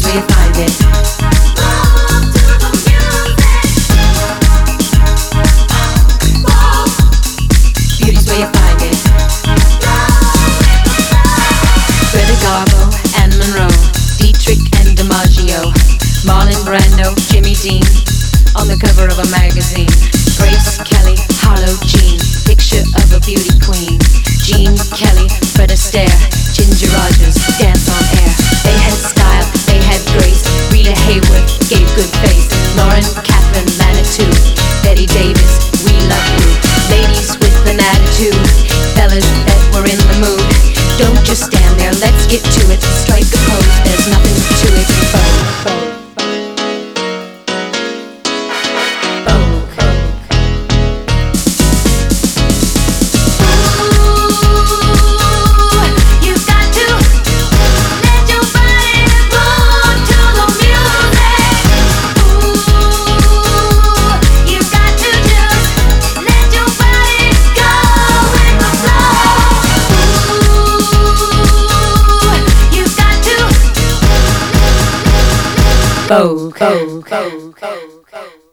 where you find it. Move to the music. Beauty's where you find it. Greta Garbo and Monroe, Dietrich and DiMaggio, Marlon Brando, Jimmy Dean, on the cover of a magazine. Grace Kelly, Harlow Jean, picture of a beauty queen. Jean Kelly, Fred Astaire, Ginger Rogers, dance on air. They had style, they had grace. Rita Hayworth gave good face. Lauren, Catherine, Manitou, Betty Davis, we love you. Ladies with an attitude, fellas that were in the mood. Don't just stand there, let's get to it. Strike a pose, there's nothing to it. Vogue.